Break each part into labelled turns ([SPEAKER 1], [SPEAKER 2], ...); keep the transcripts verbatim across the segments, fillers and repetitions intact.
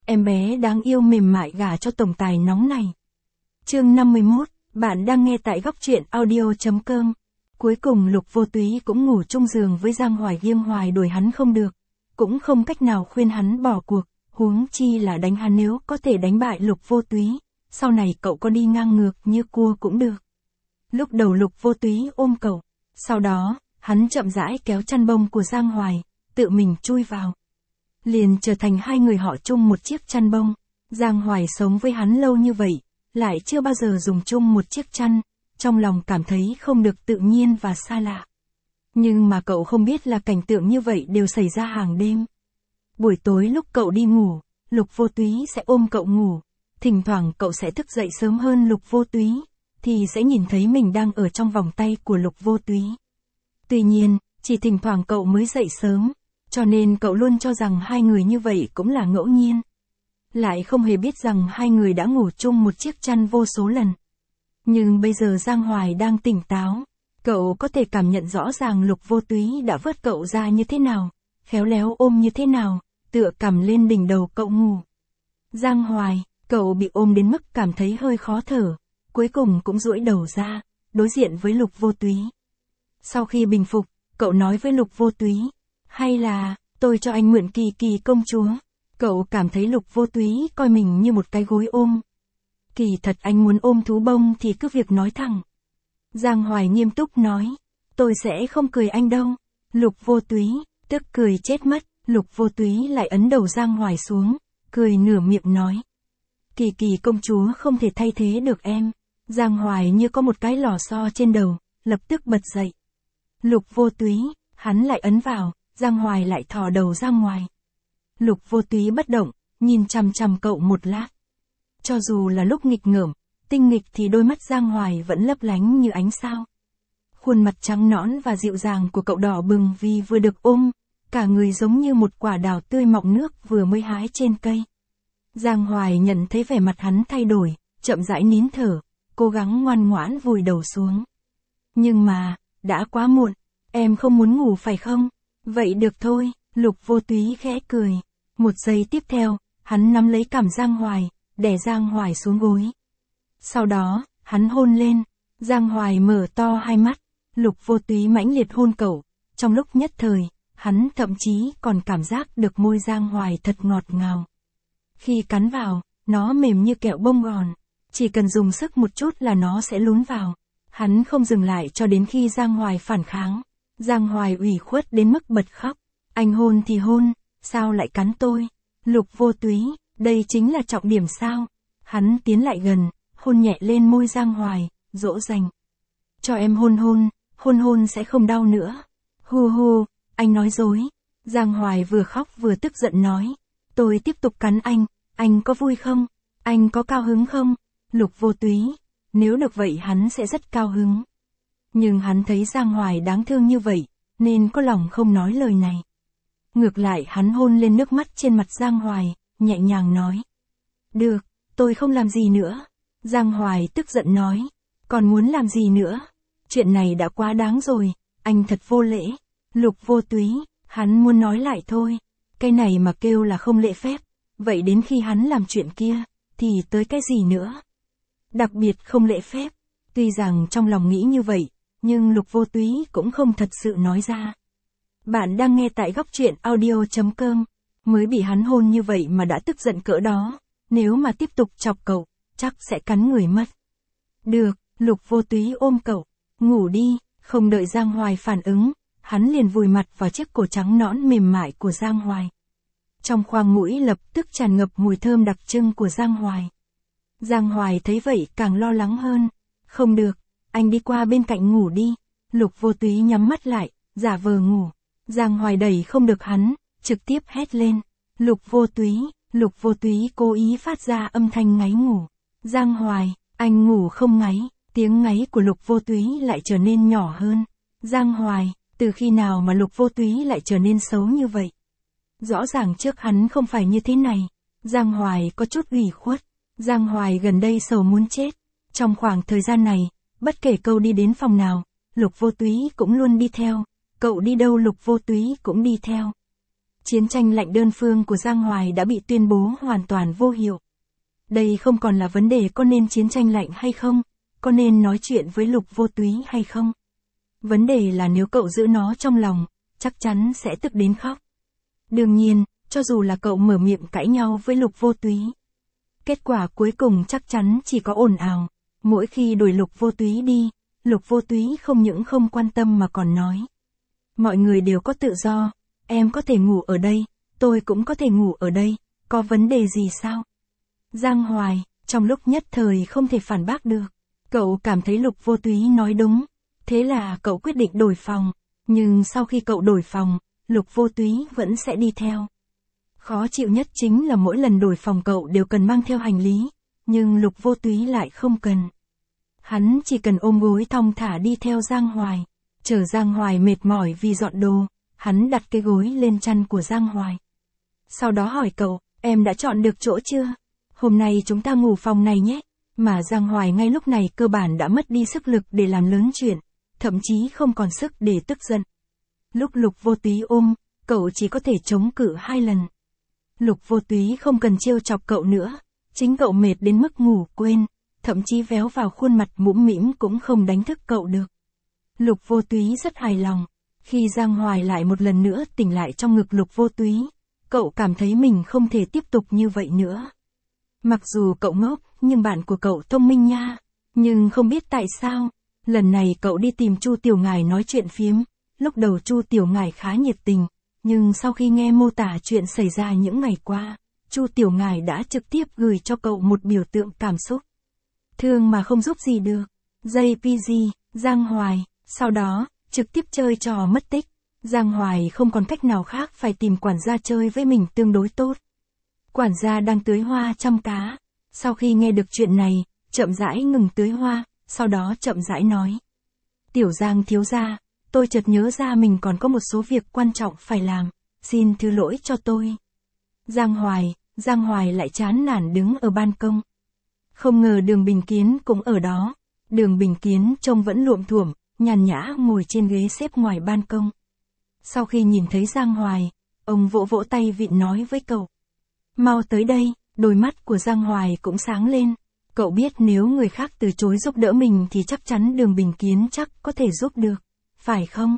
[SPEAKER 1] em bé đáng yêu mềm mại gả cho tổng tài nóng này. Chương năm mươi mốt, bạn đang nghe tại góc truyện audio chấm com. Cuối cùng Lục Vô Túy cũng ngủ chung giường với Giang Hoài, Giang Hoài đuổi hắn không được, cũng không cách nào khuyên hắn bỏ cuộc, huống chi là đánh hắn. Nếu có thể đánh bại Lục Vô Túy, sau này cậu có đi ngang ngược như cua cũng được. Lúc đầu Lục Vô Túy ôm cậu, sau đó, hắn chậm rãi kéo chăn bông của Giang Hoài, tự mình chui vào. Liền trở thành hai người họ chung một chiếc chăn bông. Giang Hoài sống với hắn lâu như vậy, lại chưa bao giờ dùng chung một chiếc chăn, trong lòng cảm thấy không được tự nhiên và xa lạ. Nhưng mà cậu không biết là cảnh tượng như vậy đều xảy ra hàng đêm. Buổi tối lúc cậu đi ngủ, Lục Vô Túy sẽ ôm cậu ngủ, thỉnh thoảng cậu sẽ thức dậy sớm hơn Lục Vô Túy, thì sẽ nhìn thấy mình đang ở trong vòng tay của Lục Vô Túy. Tuy nhiên, chỉ thỉnh thoảng cậu mới dậy sớm, cho nên cậu luôn cho rằng hai người như vậy cũng là ngẫu nhiên. Lại không hề biết rằng hai người đã ngủ chung một chiếc chăn vô số lần. Nhưng bây giờ Giang Hoài đang tỉnh táo, cậu có thể cảm nhận rõ ràng Lục Vô Túy đã vớt cậu ra như thế nào, khéo léo ôm như thế nào, tựa cằm lên đỉnh đầu cậu ngủ. Giang Hoài, cậu bị ôm đến mức cảm thấy hơi khó thở, cuối cùng cũng duỗi đầu ra, đối diện với Lục Vô Túy. Sau khi bình phục, cậu nói với Lục Vô Túy, hay là, tôi cho anh mượn Kỳ Kỳ công chúa. Cậu cảm thấy Lục Vô Túy coi mình như một cái gối ôm. Kỳ thật anh muốn ôm thú bông thì cứ việc nói thẳng. Giang Hoài nghiêm túc nói, tôi sẽ không cười anh đâu. Lục Vô Túy, tức cười chết mất, Lục Vô Túy lại ấn đầu Giang Hoài xuống, cười nửa miệng nói. Kỳ Kỳ công chúa không thể thay thế được em. Giang Hoài như có một cái lò xo trên đầu, lập tức bật dậy. Lục Vô Túy, hắn lại ấn vào, Giang Hoài lại thò đầu ra ngoài. Lục Vô Túy bất động, nhìn chằm chằm cậu một lát. Cho dù là lúc nghịch ngợm, tinh nghịch thì đôi mắt Giang Hoài vẫn lấp lánh như ánh sao. Khuôn mặt trắng nõn và dịu dàng của cậu đỏ bừng vì vừa được ôm, cả người giống như một quả đào tươi mọng nước vừa mới hái trên cây. Giang Hoài nhận thấy vẻ mặt hắn thay đổi, chậm rãi nín thở, cố gắng ngoan ngoãn vùi đầu xuống. Nhưng mà, đã quá muộn, em không muốn ngủ phải không? Vậy được thôi, Lục Vô Túy khẽ cười. Một giây tiếp theo, hắn nắm lấy cằm Giang Hoài, đè Giang Hoài xuống gối. Sau đó, hắn hôn lên, Giang Hoài mở to hai mắt, Lục Vô Túy mãnh liệt hôn cậu, trong lúc nhất thời, hắn thậm chí còn cảm giác được môi Giang Hoài thật ngọt ngào. Khi cắn vào, nó mềm như kẹo bông gòn, chỉ cần dùng sức một chút là nó sẽ lún vào. Hắn không dừng lại cho đến khi Giang Hoài phản kháng. Giang Hoài ủy khuất đến mức bật khóc. Anh hôn thì hôn, sao lại cắn tôi? Lục Vô Túy, đây chính là trọng điểm sao? Hắn tiến lại gần, hôn nhẹ lên môi Giang Hoài, dỗ dành. Cho em hôn hôn, hôn hôn sẽ không đau nữa. Hu hu, anh nói dối. Giang Hoài vừa khóc vừa tức giận nói. Tôi tiếp tục cắn anh, anh có vui không? Anh có cao hứng không? Lục Vô Túy, nếu được vậy hắn sẽ rất cao hứng. Nhưng hắn thấy Giang Hoài đáng thương như vậy, nên có lòng không nói lời này. Ngược lại hắn hôn lên nước mắt trên mặt Giang Hoài, nhẹ nhàng nói. Được, tôi không làm gì nữa. Giang Hoài tức giận nói. Còn muốn làm gì nữa? Chuyện này đã quá đáng rồi, anh thật vô lễ. Lục Vô Túy, hắn muốn nói lại thôi. Cái này mà kêu là không lễ phép. Vậy đến khi hắn làm chuyện kia, thì tới cái gì nữa? Đặc biệt không lễ phép. Tuy rằng trong lòng nghĩ như vậy, nhưng Lục Vô Túy cũng không thật sự nói ra. Bạn đang nghe tại góc truyện audio chấm com. Mới bị hắn hôn như vậy mà đã tức giận cỡ đó. Nếu mà tiếp tục chọc cậu, chắc sẽ cắn người mất. Được, Lục Vô Túy ôm cậu. Ngủ đi, không đợi Giang Hoài phản ứng. Hắn liền vùi mặt vào chiếc cổ trắng nõn mềm mại của Giang Hoài. Trong khoang mũi lập tức tràn ngập mùi thơm đặc trưng của Giang Hoài. Giang Hoài thấy vậy càng lo lắng hơn. Không được, anh đi qua bên cạnh ngủ đi. Lục Vô Túy nhắm mắt lại, giả vờ ngủ. Giang Hoài đẩy không được hắn, trực tiếp hét lên. Lục Vô Túy, Lục Vô Túy cố ý phát ra âm thanh ngáy ngủ. Giang Hoài, anh ngủ không ngáy. Tiếng ngáy của Lục Vô Túy lại trở nên nhỏ hơn. Giang Hoài, từ khi nào mà Lục Vô Túy lại trở nên xấu như vậy? Rõ ràng trước hắn không phải như thế này. Giang Hoài có chút ủy khuất. Giang Hoài gần đây sầu muốn chết. Trong khoảng thời gian này, bất kể cậu đi đến phòng nào, Lục Vô Túy cũng luôn đi theo. Cậu đi đâu Lục Vô Túy cũng đi theo. Chiến tranh lạnh đơn phương của Giang Hoài đã bị tuyên bố hoàn toàn vô hiệu. Đây không còn là vấn đề có nên chiến tranh lạnh hay không, có nên nói chuyện với Lục Vô Túy hay không. Vấn đề là nếu cậu giữ nó trong lòng, chắc chắn sẽ tức đến khóc. Đương nhiên, cho dù là cậu mở miệng cãi nhau với Lục Vô Túy, kết quả cuối cùng chắc chắn chỉ có ồn ào. Mỗi khi đuổi Lục Vô Túy đi, Lục Vô Túy không những không quan tâm mà còn nói. Mọi người đều có tự do, em có thể ngủ ở đây, tôi cũng có thể ngủ ở đây, có vấn đề gì sao? Giang Hoài, trong lúc nhất thời không thể phản bác được. Cậu cảm thấy Lục Vô Túy nói đúng, thế là cậu quyết định đổi phòng. Nhưng sau khi cậu đổi phòng, Lục Vô Túy vẫn sẽ đi theo. Khó chịu nhất chính là mỗi lần đổi phòng cậu đều cần mang theo hành lý, nhưng Lục Vô Túy lại không cần. Hắn chỉ cần ôm gối thong thả đi theo Giang Hoài. Chờ Giang Hoài mệt mỏi vì dọn đồ, hắn đặt cái gối lên chăn của Giang Hoài. Sau đó hỏi cậu, em đã chọn được chỗ chưa? Hôm nay chúng ta ngủ phòng này nhé. Mà Giang Hoài ngay lúc này cơ bản đã mất đi sức lực để làm lớn chuyện, thậm chí không còn sức để tức giận. Lúc Lục Vô Túy ôm, cậu chỉ có thể chống cự hai lần. Lục Vô Túy không cần trêu chọc cậu nữa, chính cậu mệt đến mức ngủ quên, thậm chí véo vào khuôn mặt mũm mĩm cũng không đánh thức cậu được. Lục Vô Túy rất hài lòng. Khi Giang Hoài lại một lần nữa tỉnh lại trong ngực Lục Vô Túy, cậu cảm thấy mình không thể tiếp tục như vậy nữa. Mặc dù cậu ngốc, nhưng bạn của cậu thông minh nha. Nhưng không biết tại sao, lần này cậu đi tìm Chu Tiểu Ngải nói chuyện phiếm. Lúc đầu Chu Tiểu Ngải khá nhiệt tình, nhưng sau khi nghe mô tả chuyện xảy ra những ngày qua, Chu Tiểu Ngải đã trực tiếp gửi cho cậu một biểu tượng cảm xúc. Thương mà không giúp gì được. gi pê giê, Giang Hoài, sau đó, trực tiếp chơi trò mất tích. Giang Hoài không còn cách nào khác phải tìm quản gia chơi với mình tương đối tốt. Quản gia đang tưới hoa chăm cá. Sau khi nghe được chuyện này, chậm rãi ngừng tưới hoa, sau đó chậm rãi nói. Tiểu Giang thiếu gia, tôi chợt nhớ ra mình còn có một số việc quan trọng phải làm, xin thứ lỗi cho tôi. Giang Hoài, Giang Hoài lại chán nản đứng ở ban công. Không ngờ Đường Bình Kiến cũng ở đó. Đường Bình Kiến trông vẫn luộm thuộm, nhàn nhã ngồi trên ghế xếp ngoài ban công. Sau khi nhìn thấy Giang Hoài, ông vỗ vỗ tay vịn nói với cậu. Mau tới đây, đôi mắt của Giang Hoài cũng sáng lên. Cậu biết nếu người khác từ chối giúp đỡ mình thì chắc chắn Đường Bình Kiến chắc có thể giúp được, phải không?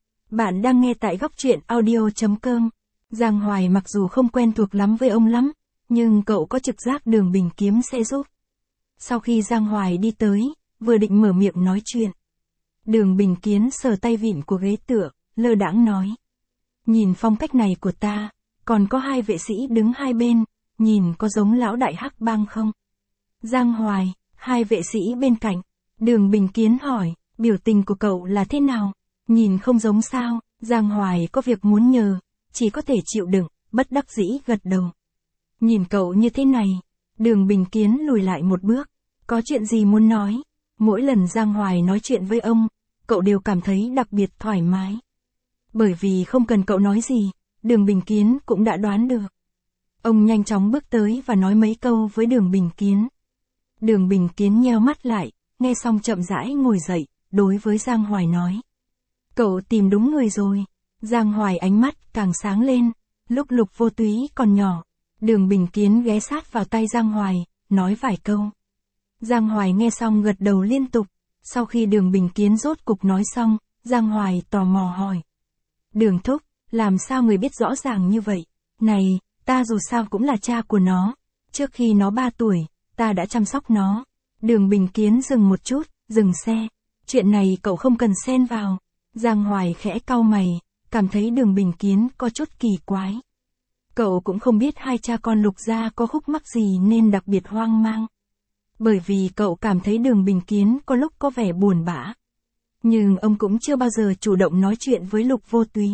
[SPEAKER 1] Bạn đang nghe tại góc truyện audio chấm com. Giang Hoài mặc dù không quen thuộc lắm với ông lắm, nhưng cậu có trực giác Đường Bình Kiến sẽ giúp. Sau khi Giang Hoài đi tới, vừa định mở miệng nói chuyện, Đường Bình Kiến sờ tay vịn của ghế tựa, lơ đãng nói. Nhìn phong cách này của ta, còn có hai vệ sĩ đứng hai bên, nhìn có giống lão đại hắc bang không? Giang Hoài, hai vệ sĩ bên cạnh. Đường Bình Kiến hỏi, biểu tình của cậu là thế nào? Nhìn không giống sao? Giang Hoài có việc muốn nhờ, chỉ có thể chịu đựng, bất đắc dĩ gật đầu. Nhìn cậu như thế này, Đường Bình Kiến lùi lại một bước. Có chuyện gì muốn nói? Mỗi lần Giang Hoài nói chuyện với ông, cậu đều cảm thấy đặc biệt thoải mái. Bởi vì không cần cậu nói gì, Đường Bình Kiến cũng đã đoán được. Ông nhanh chóng bước tới và nói mấy câu với Đường Bình Kiến. Đường Bình Kiến nheo mắt lại, nghe xong chậm rãi ngồi dậy, đối với Giang Hoài nói. Cậu tìm đúng người rồi. Giang Hoài ánh mắt càng sáng lên. Lúc Lục Vô Túy còn nhỏ, Đường Bình Kiến ghé sát vào tay Giang Hoài, nói vài câu. Giang Hoài nghe xong gật đầu liên tục. Sau khi Đường Bình Kiến rốt cục nói xong, Giang Hoài tò mò hỏi. Đường thúc, làm sao người biết rõ ràng như vậy? Này, ta dù sao cũng là cha của nó. Trước khi nó ba tuổi, ta đã chăm sóc nó. Đường Bình Kiến dừng một chút, dừng xe. Chuyện này cậu không cần xen vào. Giang Hoài khẽ cau mày, cảm thấy Đường Bình Kiến có chút kỳ quái. Cậu cũng không biết hai cha con Lục gia có khúc mắc gì nên đặc biệt hoang mang. Bởi vì cậu cảm thấy Đường Bình Kiến có lúc có vẻ buồn bã. Nhưng ông cũng chưa bao giờ chủ động nói chuyện với Lục Vô Túy.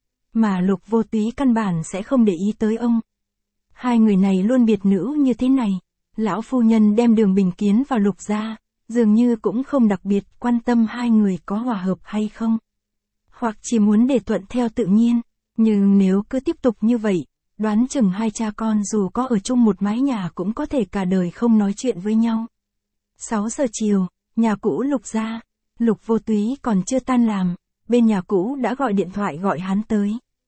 [SPEAKER 1] Mà Lục Vô Túy căn bản sẽ không để ý tới ông. Hai người này luôn biệt nữ như thế này. Lão phu nhân đem Đường Bình Kiến vào Lục gia, dường như cũng không đặc biệt quan tâm hai người có hòa hợp hay không. Hoặc chỉ muốn để thuận theo tự nhiên. Nhưng nếu cứ tiếp tục như vậy, đoán chừng hai cha con dù có ở chung một mái nhà cũng có thể cả đời không nói chuyện với nhau. sáu giờ chiều, nhà cũ Lục gia. Lục Vô Túy còn chưa tan làm, bên nhà cũ đã gọi điện thoại gọi hắn tới.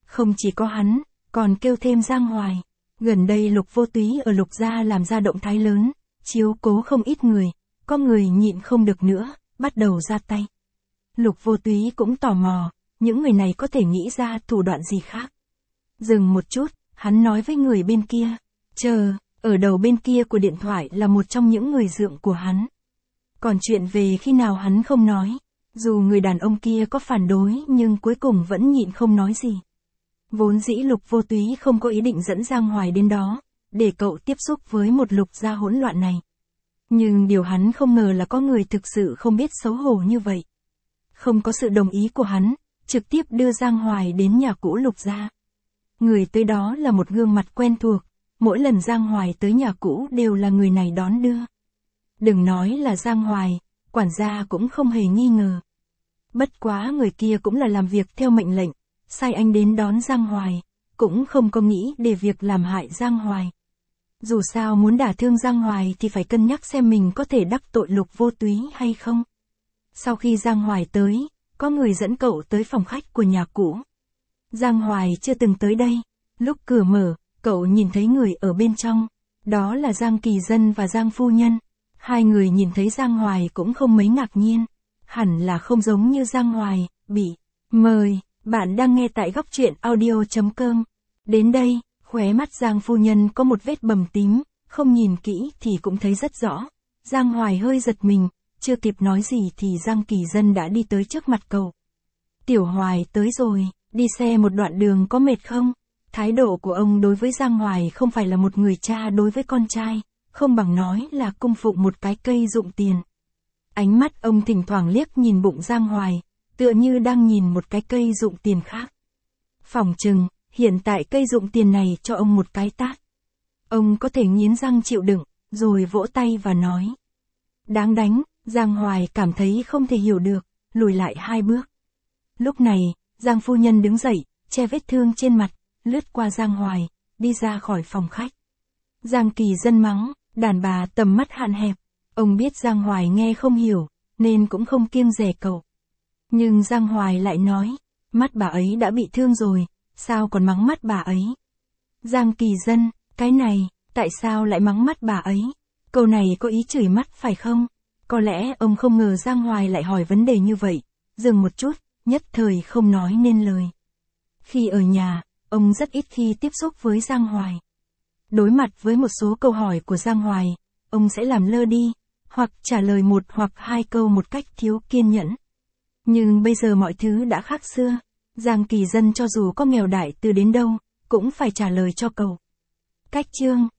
[SPEAKER 1] Không chỉ có hắn, còn kêu thêm Giang Hoài. Gần đây Lục Vô Túy ở Lục gia làm ra động thái lớn, chiếu cố không ít người, có người nhịn không được nữa, bắt đầu ra tay. Lục Vô Túy cũng tò mò, những người này có thể nghĩ ra thủ đoạn gì khác. Dừng một chút, hắn nói với người bên kia, chờ, ở đầu bên kia của điện thoại là một trong những người dượng của hắn. Còn chuyện về khi nào hắn không nói, dù người đàn ông kia có phản đối nhưng cuối cùng vẫn nhịn không nói gì. Vốn dĩ Lục Vô Túy không có ý định dẫn Giang Hoài đến đó, để cậu tiếp xúc với một Lục gia hỗn loạn này. Nhưng điều hắn không ngờ là có người thực sự không biết xấu hổ như vậy. Không có sự đồng ý của hắn, trực tiếp đưa Giang Hoài đến nhà cũ Lục gia. Người tới đó là một gương mặt quen thuộc, mỗi lần Giang Hoài tới nhà cũ đều là người này đón đưa. Đừng nói là Giang Hoài, quản gia cũng không hề nghi ngờ. Bất quá người kia cũng là làm việc theo mệnh lệnh, sai anh đến đón Giang Hoài, cũng không có nghĩ để việc làm hại Giang Hoài. Dù sao muốn đả thương Giang Hoài thì phải cân nhắc xem mình có thể đắc tội Lục Vô Túy hay không. Sau khi Giang Hoài tới, có người dẫn cậu tới phòng khách của nhà cũ. Giang Hoài chưa từng tới đây, lúc cửa mở, cậu nhìn thấy người ở bên trong, đó là Giang Kỳ Dân và Giang Phu Nhân. Hai người nhìn thấy Giang Hoài cũng không mấy ngạc nhiên, hẳn là không giống như Giang Hoài, bị mời. Bạn đang nghe tại góc truyện audio chấm com. Đến đây, khóe mắt Giang Phu Nhân có một vết bầm tím, không nhìn kỹ thì cũng thấy rất rõ. Giang Hoài hơi giật mình, chưa kịp nói gì thì Giang Kỳ Dân đã đi tới trước mặt cậu. Tiểu Hoài tới rồi, đi xe một đoạn đường có mệt không? Thái độ của ông đối với Giang Hoài không phải là một người cha đối với con trai, không bằng nói là cung phụng một cái cây dụng tiền. Ánh mắt ông thỉnh thoảng liếc nhìn bụng Giang Hoài, tựa như đang nhìn một cái cây dụng tiền khác. Phỏng chừng, hiện tại cây dụng tiền này cho ông một cái tát. Ông có thể nghiến răng chịu đựng, rồi vỗ tay và nói. Đáng đánh, Giang Hoài cảm thấy không thể hiểu được, lùi lại hai bước. Lúc này, Giang Phu Nhân đứng dậy, che vết thương trên mặt, lướt qua Giang Hoài, đi ra khỏi phòng khách. Giang Kỳ Dân mắng, đàn bà tầm mắt hạn hẹp. Ông biết Giang Hoài nghe không hiểu, nên cũng không kiêng dè cậu. Nhưng Giang Hoài lại nói, mắt bà ấy đã bị thương rồi, sao còn mắng mắt bà ấy? Giang Kỳ Dân, cái này, tại sao lại mắng mắt bà ấy? Câu này có ý chửi mắt phải không? Có lẽ ông không ngờ Giang Hoài lại hỏi vấn đề như vậy, dừng một chút, nhất thời không nói nên lời. Khi ở nhà, ông rất ít khi tiếp xúc với Giang Hoài. Đối mặt với một số câu hỏi của Giang Hoài, ông sẽ làm lơ đi, hoặc trả lời một hoặc hai câu một cách thiếu kiên nhẫn. Nhưng bây giờ mọi thứ đã khác xưa, Giang Kỳ Dân cho dù có nghèo đại từ đến đâu, cũng phải trả lời cho cậu. Cách chương